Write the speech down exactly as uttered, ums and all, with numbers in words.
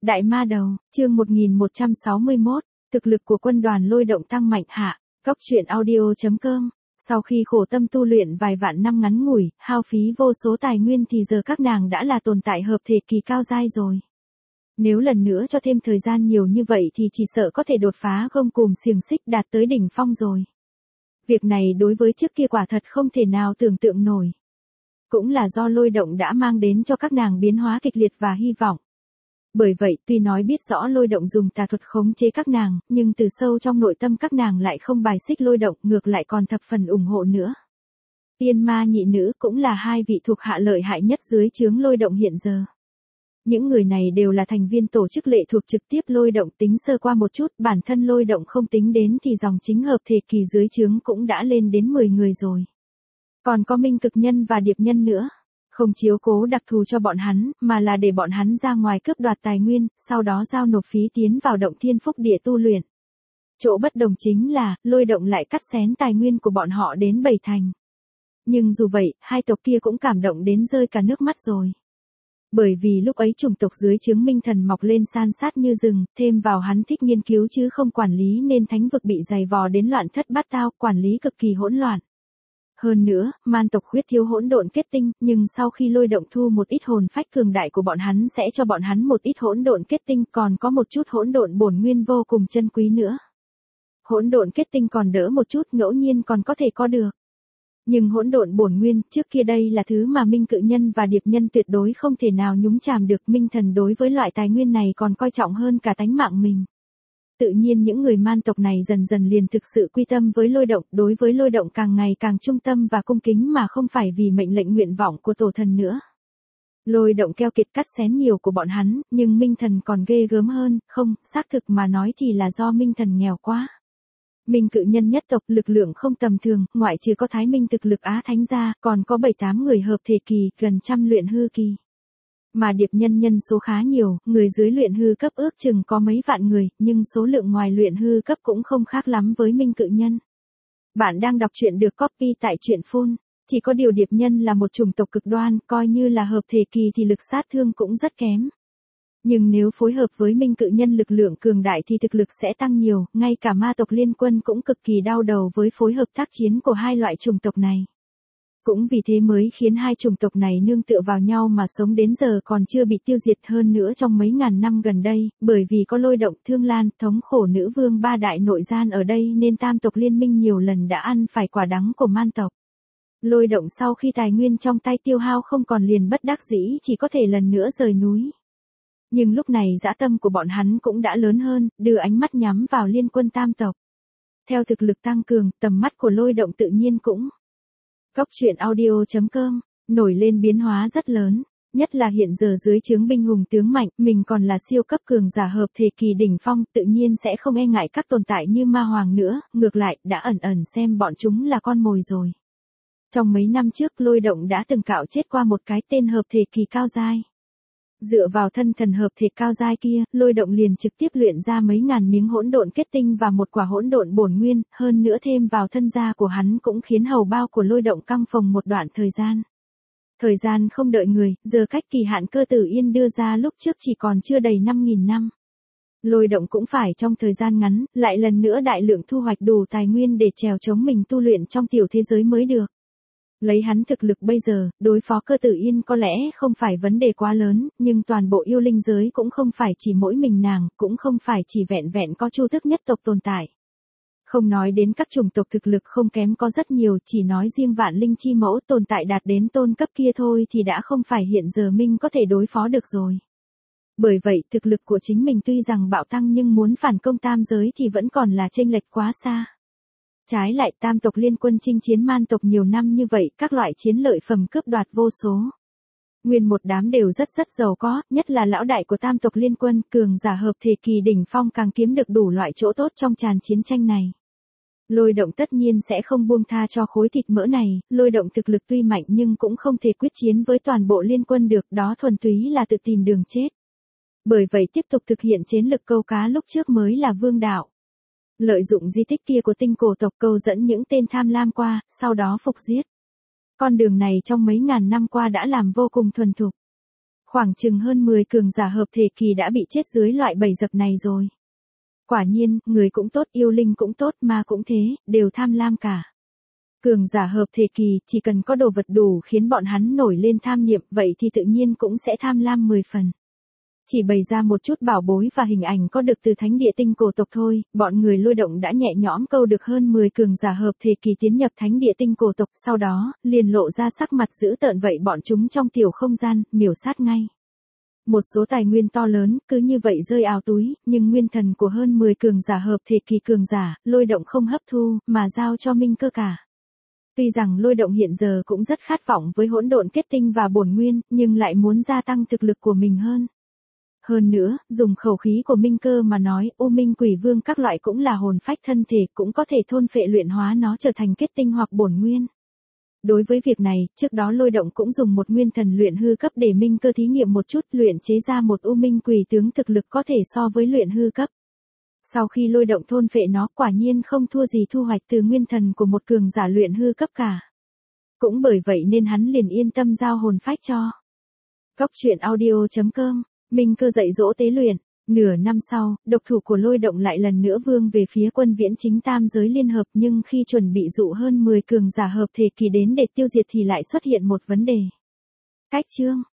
Đại ma đầu, chương một nghìn một trăm sáu mươi mốt, thực lực của quân đoàn lôi động tăng mạnh hạ, góc truyện audio chấm com. Sau khi khổ tâm tu luyện vài vạn năm ngắn ngủi, hao phí vô số tài nguyên thì giờ các nàng đã là tồn tại hợp thể kỳ cao giai rồi. Nếu lần nữa cho thêm thời gian nhiều như vậy thì chỉ sợ có thể đột phá gông cùm xiềng xích đạt tới đỉnh phong rồi. Việc này đối với trước kia quả thật không thể nào tưởng tượng nổi. Cũng là do lôi động đã mang đến cho các nàng biến hóa kịch liệt và hy vọng. Bởi vậy, tuy nói biết rõ lôi động dùng tà thuật khống chế các nàng, nhưng từ sâu trong nội tâm các nàng lại không bài xích lôi động, ngược lại còn thập phần ủng hộ nữa. Tiên ma nhị nữ cũng là hai vị thuộc hạ lợi hại nhất dưới trướng lôi động hiện giờ. Những người này đều là thành viên tổ chức lệ thuộc trực tiếp lôi động, tính sơ qua một chút, bản thân lôi động không tính đến thì dòng chính hợp thể kỳ dưới trướng cũng đã lên đến mười người rồi. Còn có minh cực nhân và điệp nhân nữa. Không chiếu cố đặc thù cho bọn hắn, mà là để bọn hắn ra ngoài cướp đoạt tài nguyên, sau đó giao nộp phí tiến vào động thiên phúc địa tu luyện. Chỗ bất đồng chính là, lôi động lại cắt xén tài nguyên của bọn họ đến bảy thành. Nhưng dù vậy, hai tộc kia cũng cảm động đến rơi cả nước mắt rồi. Bởi vì lúc ấy chủng tộc dưới trướng minh thần mọc lên san sát như rừng, thêm vào hắn thích nghiên cứu chứ không quản lý nên thánh vực bị dày vò đến loạn thất bát tao, quản lý cực kỳ hỗn loạn. Hơn nữa, man tộc khuyết thiếu hỗn độn kết tinh, nhưng sau khi lôi động thu một ít hồn phách cường đại của bọn hắn sẽ cho bọn hắn một ít hỗn độn kết tinh, còn có một chút hỗn độn bổn nguyên vô cùng chân quý nữa. Hỗn độn kết tinh còn đỡ một chút, ngẫu nhiên còn có thể có được. Nhưng hỗn độn bổn nguyên, trước kia đây là thứ mà minh cự nhân và điệp nhân tuyệt đối không thể nào nhúng chàm được, minh thần đối với loại tài nguyên này còn coi trọng hơn cả tánh mạng mình. Tự nhiên những người man tộc này dần dần liền thực sự quy tâm với lôi động, đối với lôi động càng ngày càng trung tâm và cung kính mà không phải vì mệnh lệnh nguyện vọng của tổ thần nữa. Lôi động keo kiệt cắt xén nhiều của bọn hắn, nhưng minh thần còn ghê gớm hơn, không, xác thực mà nói thì là do minh thần nghèo quá. Minh cự nhân nhất tộc lực lượng không tầm thường, ngoại trừ có thái minh thực lực á thánh ra, còn có bảy tám người hợp thể kỳ, gần trăm luyện hư kỳ. Mà điệp nhân nhân số khá nhiều, người dưới luyện hư cấp ước chừng có mấy vạn người, nhưng số lượng ngoài luyện hư cấp cũng không khác lắm với minh cự nhân. Bạn đang đọc truyện được copy tại truyện phun, chỉ có điều điệp nhân là một chủng tộc cực đoan, coi như là hợp thể kỳ thì lực sát thương cũng rất kém. Nhưng nếu phối hợp với minh cự nhân lực lượng cường đại thì thực lực sẽ tăng nhiều, ngay cả ma tộc liên quân cũng cực kỳ đau đầu với phối hợp tác chiến của hai loại chủng tộc này. Cũng vì thế mới khiến hai chủng tộc này nương tựa vào nhau mà sống đến giờ còn chưa bị tiêu diệt, hơn nữa trong mấy ngàn năm gần đây, bởi vì có lôi động, thương lan, thống khổ nữ vương ba đại nội gian ở đây nên tam tộc liên minh nhiều lần đã ăn phải quả đắng của man tộc. Lôi động sau khi tài nguyên trong tay tiêu hao không còn liền bất đắc dĩ chỉ có thể lần nữa rời núi. Nhưng lúc này dã tâm của bọn hắn cũng đã lớn hơn, đưa ánh mắt nhắm vào liên quân tam tộc. Theo thực lực tăng cường, tầm mắt của lôi động tự nhiên cũng góc truyện audio chấm com, nổi lên biến hóa rất lớn, nhất là hiện giờ dưới trướng binh hùng tướng mạnh, mình còn là siêu cấp cường giả hợp thể kỳ đỉnh phong, tự nhiên sẽ không e ngại các tồn tại như ma hoàng nữa, ngược lại, đã ẩn ẩn xem bọn chúng là con mồi rồi. Trong mấy năm trước lôi động đã từng cạo chết qua một cái tên hợp thể kỳ cao giai. Dựa vào thân thần hợp thể cao giai kia, lôi động liền trực tiếp luyện ra mấy ngàn miếng hỗn độn kết tinh và một quả hỗn độn bổn nguyên, hơn nữa thêm vào thân gia của hắn cũng khiến hầu bao của lôi động căng phồng một đoạn thời gian. Thời gian không đợi người, giờ cách kỳ hạn cơ tử yên đưa ra lúc trước chỉ còn chưa đầy năm nghìn năm. Lôi động cũng phải trong thời gian ngắn, lại lần nữa đại lượng thu hoạch đủ tài nguyên để trèo chống mình tu luyện trong tiểu thế giới mới được. Lấy hắn thực lực bây giờ, đối phó cơ tử yên có lẽ không phải vấn đề quá lớn, nhưng toàn bộ yêu linh giới cũng không phải chỉ mỗi mình nàng, cũng không phải chỉ vẹn vẹn có chu thức nhất tộc tồn tại. Không nói đến các chủng tộc thực lực không kém có rất nhiều, chỉ nói riêng vạn linh chi mẫu tồn tại đạt đến tôn cấp kia thôi thì đã không phải hiện giờ mình có thể đối phó được rồi. Bởi vậy thực lực của chính mình tuy rằng bạo tăng nhưng muốn phản công tam giới thì vẫn còn là chênh lệch quá xa. Trái lại tam tộc liên quân chinh chiến man tộc nhiều năm như vậy, các loại chiến lợi phẩm cướp đoạt vô số. Nguyên một đám đều rất rất giàu có, nhất là lão đại của tam tộc liên quân, cường giả hợp thể kỳ đỉnh phong càng kiếm được đủ loại chỗ tốt trong tràn chiến tranh này. Lôi động tất nhiên sẽ không buông tha cho khối thịt mỡ này, lôi động thực lực tuy mạnh nhưng cũng không thể quyết chiến với toàn bộ liên quân được, đó thuần túy là tự tìm đường chết. Bởi vậy tiếp tục thực hiện chiến lực câu cá lúc trước mới là vương đạo. Lợi dụng di tích kia của tinh cổ tộc câu dẫn những tên tham lam qua, sau đó phục giết. Con đường này trong mấy ngàn năm qua đã làm vô cùng thuần thục. Khoảng chừng hơn mười cường giả hợp thể kỳ đã bị chết dưới loại bẫy dập này rồi. Quả nhiên, người cũng tốt, yêu linh cũng tốt, ma cũng thế, đều tham lam cả. Cường giả hợp thể kỳ, chỉ cần có đồ vật đủ khiến bọn hắn nổi lên tham niệm, vậy thì tự nhiên cũng sẽ tham lam mười phần. Chỉ bày ra một chút bảo bối và hình ảnh có được từ thánh địa tinh cổ tộc thôi, bọn người Lôi Động đã nhẹ nhõm câu được hơn mười cường giả hợp thể kỳ tiến nhập thánh địa tinh cổ tộc, sau đó, liền lộ ra sắc mặt dữ tợn vậy bọn chúng trong tiểu không gian, miểu sát ngay. Một số tài nguyên to lớn, cứ như vậy rơi ào túi, nhưng nguyên thần của hơn mười cường giả hợp thể kỳ cường giả, Lôi Động không hấp thu, mà giao cho Minh Cơ cả. Tuy rằng Lôi Động hiện giờ cũng rất khát vọng với hỗn độn kết tinh và bổn nguyên, nhưng lại muốn gia tăng thực lực của mình hơn. Hơn nữa, dùng khẩu khí của Minh Cơ mà nói, U Minh Quỷ Vương các loại cũng là hồn phách thân thể, cũng có thể thôn phệ luyện hóa nó trở thành kết tinh hoặc bổn nguyên. Đối với việc này, trước đó Lôi Động cũng dùng một nguyên thần luyện hư cấp để Minh Cơ thí nghiệm một chút, luyện chế ra một U Minh Quỷ tướng thực lực có thể so với luyện hư cấp. Sau khi Lôi Động thôn phệ nó, quả nhiên không thua gì thu hoạch từ nguyên thần của một cường giả luyện hư cấp cả. Cũng bởi vậy nên hắn liền yên tâm giao hồn phách cho. Góc truyện audio chấm com. Minh Cơ dạy dỗ tế luyện. Nửa năm sau, độc thủ của Lôi Động lại lần nữa vươn về phía quân viễn chính tam giới liên hợp, nhưng khi chuẩn bị dụ hơn mười cường giả hợp thể kỳ đến để tiêu diệt thì lại xuất hiện một vấn đề. Cách chương